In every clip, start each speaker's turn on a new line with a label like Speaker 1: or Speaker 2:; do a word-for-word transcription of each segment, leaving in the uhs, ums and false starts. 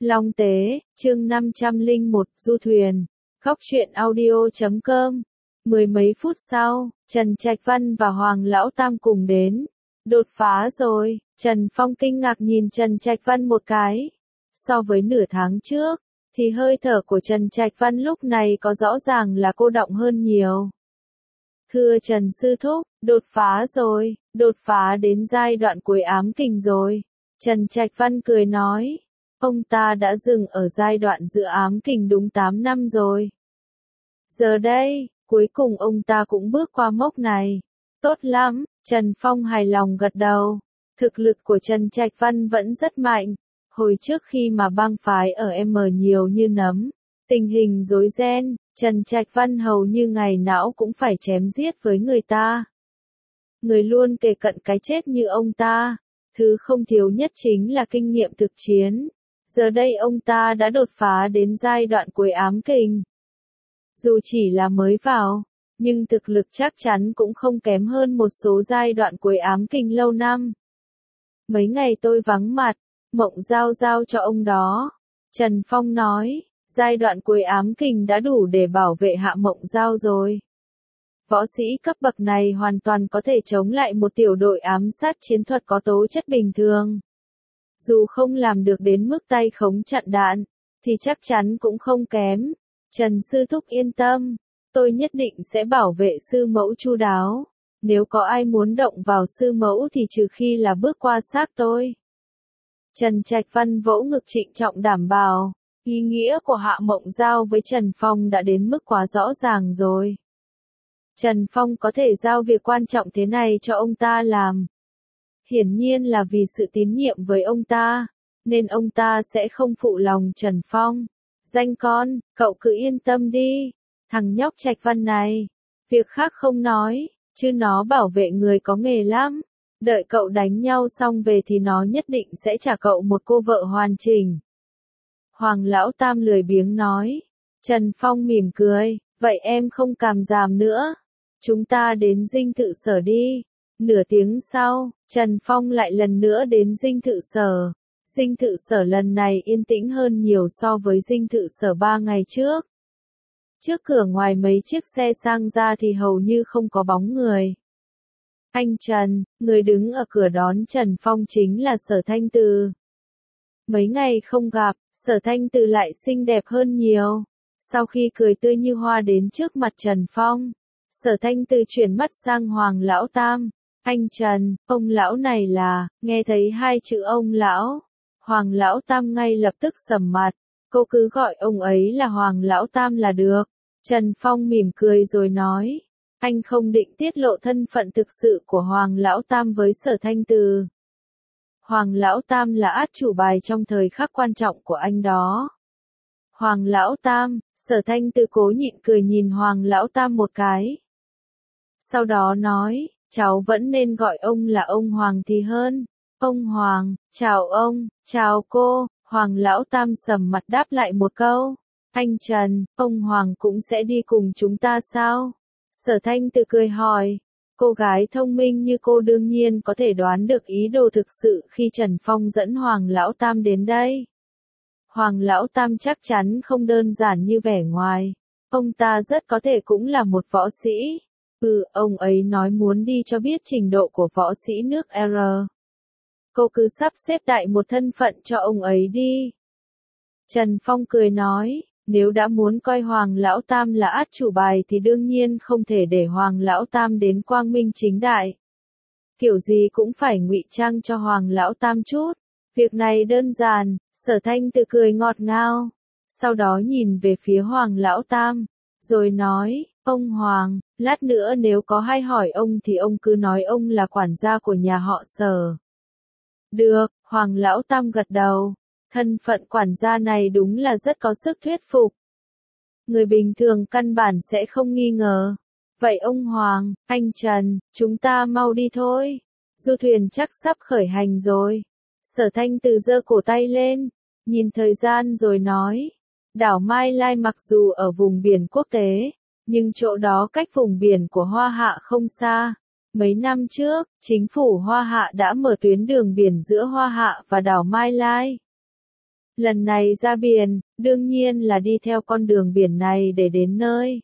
Speaker 1: Long Tế, chương năm trăm lẻ một, du thuyền. Góc truyện audio chấm com. Mười mấy phút sau, Trần Trạch Văn và Hoàng Lão Tam cùng đến. Đột phá rồi, Trần Phong kinh ngạc nhìn Trần Trạch Văn một cái. So với nửa tháng trước, thì hơi thở của Trần Trạch Văn lúc này có rõ ràng là cô đọng hơn nhiều. Thưa Trần Sư Thúc, đột phá rồi, đột phá đến giai đoạn cuối ám kình rồi. Trần Trạch Văn cười nói, ông ta đã dừng ở giai đoạn giữa ám kình đúng tám năm rồi. Giờ đây, cuối cùng ông ta cũng bước qua mốc này. Tốt lắm, Trần Phong hài lòng gật đầu. Thực lực của Trần Trạch Văn vẫn rất mạnh. Hồi trước khi mà bang phái ở M nhiều như nấm, tình hình rối ren, Trần Trạch Văn hầu như ngày nào cũng phải chém giết với người ta. Người luôn kề cận cái chết như ông ta, thứ không thiếu nhất chính là kinh nghiệm thực chiến. Giờ đây ông ta đã đột phá đến giai đoạn cuối ám kình. Dù chỉ là mới vào, nhưng thực lực chắc chắn cũng không kém hơn một số giai đoạn cuối ám kình lâu năm. Mấy ngày tôi vắng mặt, Mộng giao giao cho ông đó. Trần Phong nói, giai đoạn cuối ám kình đã đủ để bảo vệ Hạ Mộng giao rồi. Võ sĩ cấp bậc này hoàn toàn có thể chống lại một tiểu đội ám sát chiến thuật có tố chất bình thường. Dù không làm được đến mức tay khống chặn đạn, thì chắc chắn cũng không kém. Trần Sư Thúc yên tâm, tôi nhất định sẽ bảo vệ sư mẫu chu đáo. Nếu có ai muốn động vào sư mẫu thì trừ khi là bước qua xác tôi. Trần Trạch Văn vỗ ngực trịnh trọng đảm bảo, ý nghĩa của Hạ Mộng giao với Trần Phong đã đến mức quá rõ ràng rồi. Trần Phong có thể giao việc quan trọng thế này cho ông ta làm. Hiển nhiên là vì sự tín nhiệm với ông ta, nên ông ta sẽ không phụ lòng Trần Phong. Danh con, cậu cứ yên tâm đi, thằng nhóc Trạch Văn này, việc khác không nói, chứ nó bảo vệ người có nghề lắm. Đợi cậu đánh nhau xong về thì nó nhất định sẽ trả cậu một cô vợ hoàn chỉnh. Hoàng Lão Tam lười biếng nói. Trần Phong mỉm cười, vậy em không càm ràm nữa. Chúng ta đến dinh thự sở đi. Nửa tiếng sau, Trần Phong lại lần nữa đến dinh thự sở. Dinh thự sở lần này yên tĩnh hơn nhiều so với dinh thự sở ba ngày trước. Trước cửa ngoài mấy chiếc xe sang ra thì hầu như không có bóng người. Anh Trần, người đứng ở cửa đón Trần Phong chính là Sở Thanh Từ. Mấy ngày không gặp, Sở Thanh Từ lại xinh đẹp hơn nhiều. Sau khi cười tươi như hoa đến trước mặt Trần Phong, Sở Thanh Từ chuyển mắt sang Hoàng Lão Tam. Anh Trần, ông lão này là, nghe thấy hai chữ ông lão. Hoàng Lão Tam ngay lập tức sầm mặt, cô cứ gọi ông ấy là Hoàng Lão Tam là được. Trần Phong mỉm cười rồi nói, anh không định tiết lộ thân phận thực sự của Hoàng Lão Tam với Sở Thanh Từ. Hoàng Lão Tam là át chủ bài trong thời khắc quan trọng của anh đó. Hoàng Lão Tam, Sở Thanh Từ cố nhịn cười nhìn Hoàng Lão Tam một cái. Sau đó nói, cháu vẫn nên gọi ông là ông Hoàng thì hơn. Ông Hoàng, chào ông, chào cô. Hoàng Lão Tam sầm mặt đáp lại một câu. Anh Trần, ông Hoàng cũng sẽ đi cùng chúng ta sao? Sở Thanh Từ cười hỏi. Cô gái thông minh như cô đương nhiên có thể đoán được ý đồ thực sự khi Trần Phong dẫn Hoàng Lão Tam đến đây. Hoàng Lão Tam chắc chắn không đơn giản như vẻ ngoài. Ông ta rất có thể cũng là một võ sĩ. Ừ, ông ấy nói muốn đi cho biết trình độ của võ sĩ nước R. Cô cứ sắp xếp đại một thân phận cho ông ấy đi. Trần Phong cười nói, nếu đã muốn coi Hoàng Lão Tam là át chủ bài thì đương nhiên không thể để Hoàng Lão Tam đến quang minh chính đại. Kiểu gì cũng phải ngụy trang cho Hoàng Lão Tam chút. Việc này đơn giản, Sở Thanh Từ cười ngọt ngào. Sau đó nhìn về phía Hoàng Lão Tam, rồi nói, ông Hoàng, lát nữa nếu có ai hỏi ông thì ông cứ nói ông là quản gia của nhà họ Sở. Được, Hoàng Lão Tam gật đầu. Thân phận quản gia này đúng là rất có sức thuyết phục. Người bình thường căn bản sẽ không nghi ngờ. Vậy ông Hoàng, anh Trần, chúng ta mau đi thôi. Du thuyền chắc sắp khởi hành rồi. Sở Thanh Từ giơ cổ tay lên, nhìn thời gian rồi nói. Đảo Mai Lai mặc dù ở vùng biển quốc tế, nhưng chỗ đó cách vùng biển của Hoa Hạ không xa. Mấy năm trước, chính phủ Hoa Hạ đã mở tuyến đường biển giữa Hoa Hạ và đảo Mai Lai. Lần này ra biển, đương nhiên là đi theo con đường biển này để đến nơi.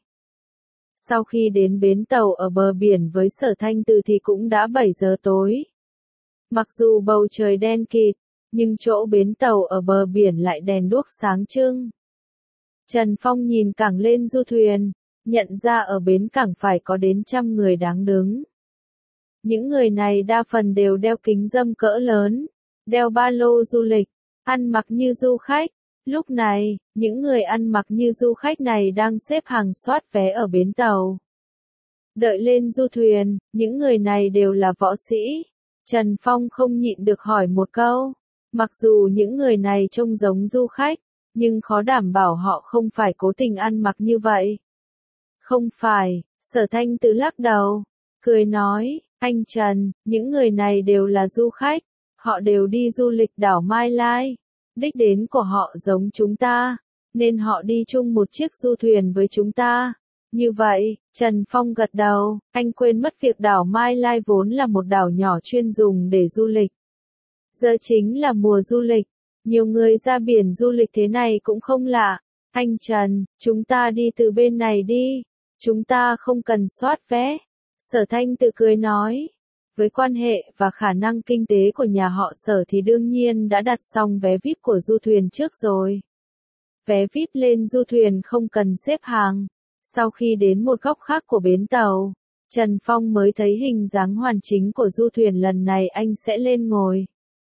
Speaker 1: Sau khi đến bến tàu ở bờ biển với Sở Thanh Từ thì cũng đã bảy giờ tối. Mặc dù bầu trời đen kịt, nhưng chỗ bến tàu ở bờ biển lại đèn đuốc sáng trưng. Trần Phong nhìn cảng lên du thuyền, nhận ra ở bến cảng phải có đến trăm người đáng đứng. Những người này đa phần đều đeo kính râm cỡ lớn, đeo ba lô du lịch, ăn mặc như du khách. Lúc này, những người ăn mặc như du khách này đang xếp hàng soát vé ở bến tàu. Đợi lên du thuyền, những người này đều là võ sĩ. Trần Phong không nhịn được hỏi một câu. Mặc dù những người này trông giống du khách, nhưng khó đảm bảo họ không phải cố tình ăn mặc như vậy. Không phải, Sở Thanh Từ lắc đầu, cười nói, anh Trần, những người này đều là du khách, họ đều đi du lịch đảo Mai Lai. Đích đến của họ giống chúng ta, nên họ đi chung một chiếc du thuyền với chúng ta. Như vậy, Trần Phong gật đầu, anh quên mất việc đảo Mai Lai vốn là một đảo nhỏ chuyên dùng để du lịch. Giờ chính là mùa du lịch, nhiều người ra biển du lịch thế này cũng không lạ. Anh Trần, chúng ta đi từ bên này đi, chúng ta không cần soát vé. Sở Thanh Từ cười nói. Với quan hệ và khả năng kinh tế của nhà họ Sở thì đương nhiên đã đặt xong vé vi ai pi của du thuyền trước rồi. Vé vi ai pi lên du thuyền không cần xếp hàng. Sau khi đến một góc khác của bến tàu, Trần Phong mới thấy hình dáng hoàn chỉnh của du thuyền lần này anh sẽ lên ngồi.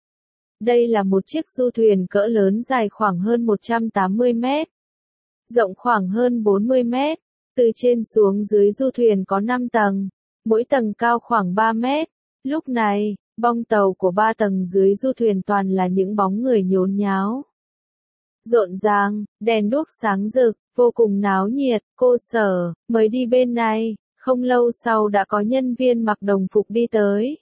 Speaker 1: Đây là một chiếc du thuyền cỡ lớn dài khoảng hơn một trăm tám mươi mét, rộng khoảng hơn bốn mươi mét. Từ trên xuống dưới du thuyền có năm tầng, mỗi tầng cao khoảng ba mét. Lúc này, bong tàu của ba tầng dưới du thuyền toàn là những bóng người nhốn nháo. Rộn ràng, đèn đuốc sáng rực, vô cùng náo nhiệt. Cô Sở, mới đi bên này. Không lâu sau đã có nhân viên mặc đồng phục đi tới.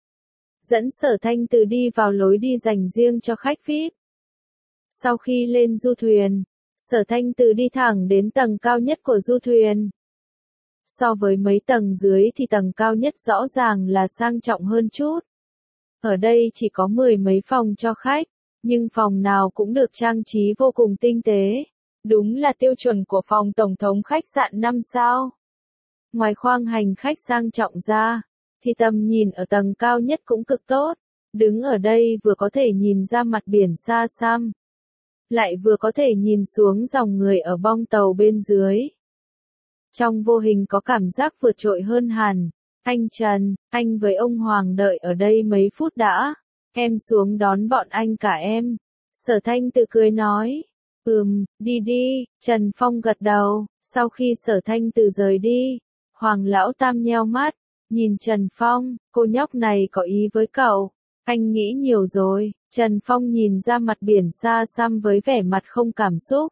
Speaker 1: Dẫn Sở Thanh Từ đi vào lối đi dành riêng cho khách vi ai pi. Sau khi lên du thuyền, Sở Thanh Từ đi thẳng đến tầng cao nhất của du thuyền. So với mấy tầng dưới thì tầng cao nhất rõ ràng là sang trọng hơn chút. Ở đây chỉ có mười mấy phòng cho khách, nhưng phòng nào cũng được trang trí vô cùng tinh tế. Đúng là tiêu chuẩn của phòng tổng thống khách sạn năm sao. Ngoài khoang hành khách sang trọng ra, thì tầm nhìn ở tầng cao nhất cũng cực tốt. Đứng ở đây vừa có thể nhìn ra mặt biển xa xăm, lại vừa có thể nhìn xuống dòng người ở bong tàu bên dưới. Trong vô hình có cảm giác vượt trội hơn hẳn. Anh Trần, anh với ông Hoàng đợi ở đây mấy phút đã. Em xuống đón bọn anh cả em. Sở Thanh Từ cười nói. Ừm, đi đi. Trần Phong gật đầu. Sau khi Sở Thanh Từ rời đi, Hoàng Lão Tam nheo mắt, nhìn Trần Phong, cô nhóc này có ý với cậu. Anh nghĩ nhiều rồi. Trần Phong nhìn ra mặt biển xa xăm với vẻ mặt không cảm xúc.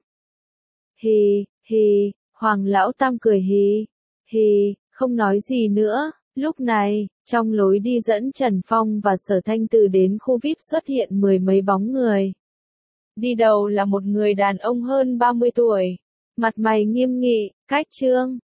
Speaker 1: Hì, hì. Hoàng Lão Tam cười hì, hì, không nói gì nữa. Lúc này, trong lối đi dẫn Trần Phong và Sở Thanh Từ đến khu vi ai pi xuất hiện mười mấy bóng người. Đi đầu là một người đàn ông hơn ba mươi tuổi, mặt mày nghiêm nghị, cách trương,